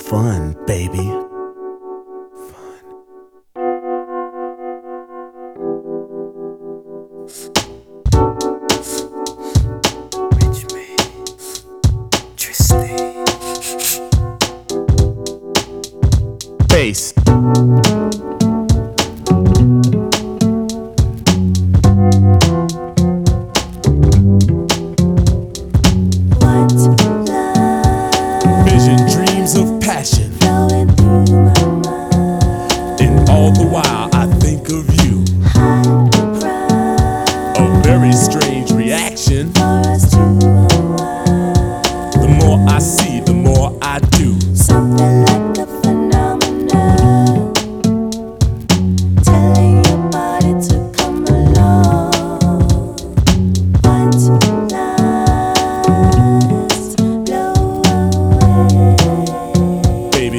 fun, baby. Bass. Vision, dreams of passion, and all the while I think of you. A very strange reaction. The more I see, the more I do. Something like a phenomenon, telling your body to come along. What lies blow away, Baby.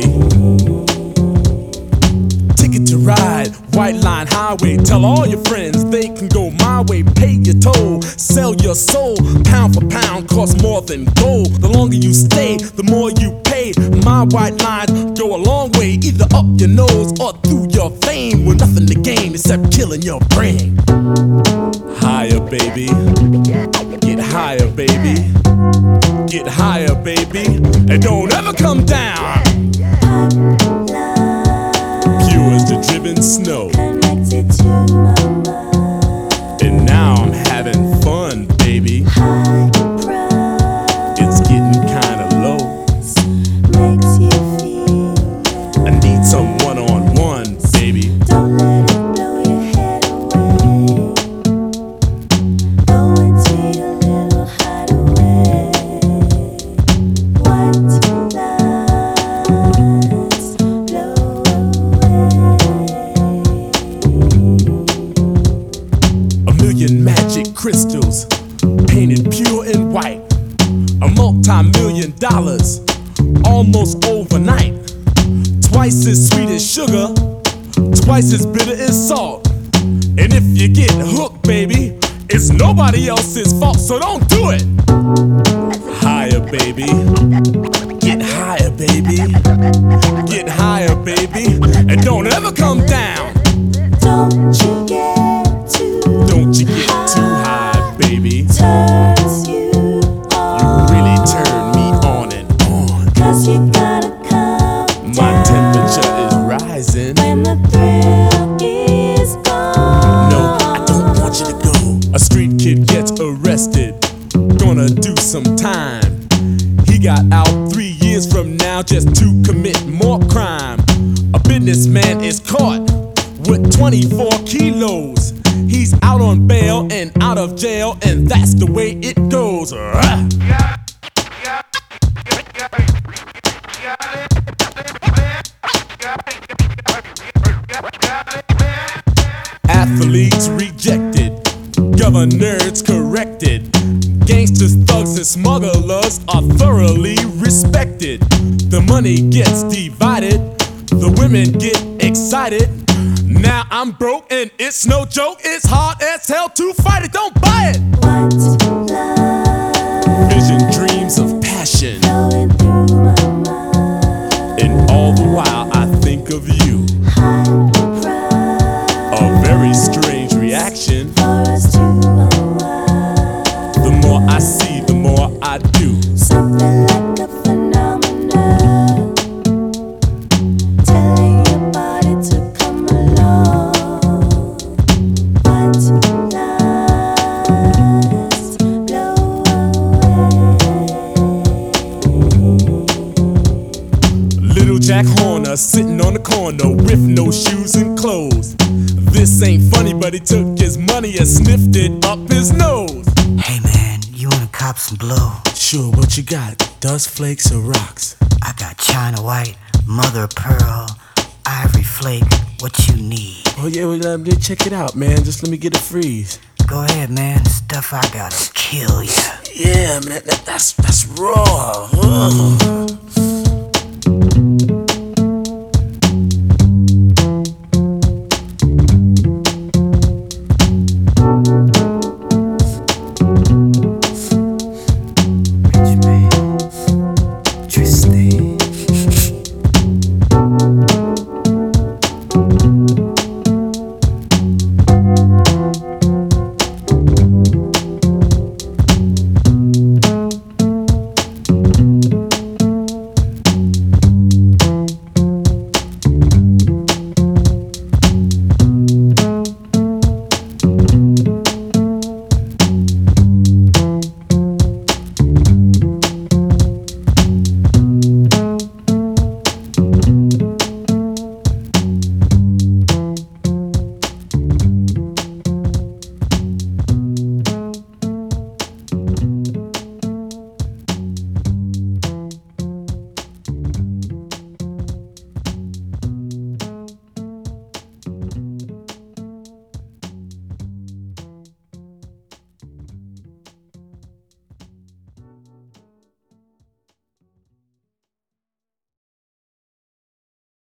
Ticket to ride, white line highway. Tell all your friends they can go my way. Pay your toll, sell your soul. Pound for pound costs more than gold. The longer you stay, the more you pay. My white lines go a long way, either up your nose or through your vein, with nothing to gain except killing your brain. Higher, baby. Get higher, baby. Get higher, baby. And don't ever come down. Pure as the driven snow. connected to my mind. And now I'm having fun, baby. High price It's getting kinda low. makes you feel I need some one-on-one, baby. Don't let it blow your head away. Go into your little hideaway. White lies blow away. A million magic crystals, painted pure and white. A multi-million dollars, almost overnight. Twice as sweet as sugar, twice as bitter as salt. And if you get hooked, baby, it's nobody else's fault, so don't do it. Higher, baby. Get higher, baby. Get higher, baby. And don't ever come down. Don't you get too Don't you get too high, baby. turns you You on. really turn me on and on. 'Cause you gotta come My down temperature is rising. when the thrill is gone. No, I don't want you to go. A street kid gets arrested, gonna do some time. He got out 3 years from now just to commit more crime. A businessman is caught with 24 kilos. He's out on bail and out of jail, and that's the way it goes. Athletes rejected, governors corrected. Gangsters, thugs, and smugglers are thoroughly respected. The money gets divided, the women get excited. Now I'm broke and it's no joke. It's hard as hell to fight it. Don't buy it. White lies Vision, dreams of passion, flowing through my mind. and all the while I think of you. High price A very strange reaction. for us to unwind. The more I see, the more I do. Something like a phenomenon, telling your body to come along. White lies blow away. Little Jack Horner sitting on the corner with no shoes and clothes. This ain't funny, but he took his money and sniffed it up his nose. Hey man, you wanna cop some blow? Sure, what you got? Dust flakes or rocks? I got China White, Mother of Pearl, Ivory Flake, what you need. Oh yeah, well, check it out, man. Just let me get a freeze. Go ahead man, the stuff I got'll kill ya. Yeah, man, that's raw. Ugh.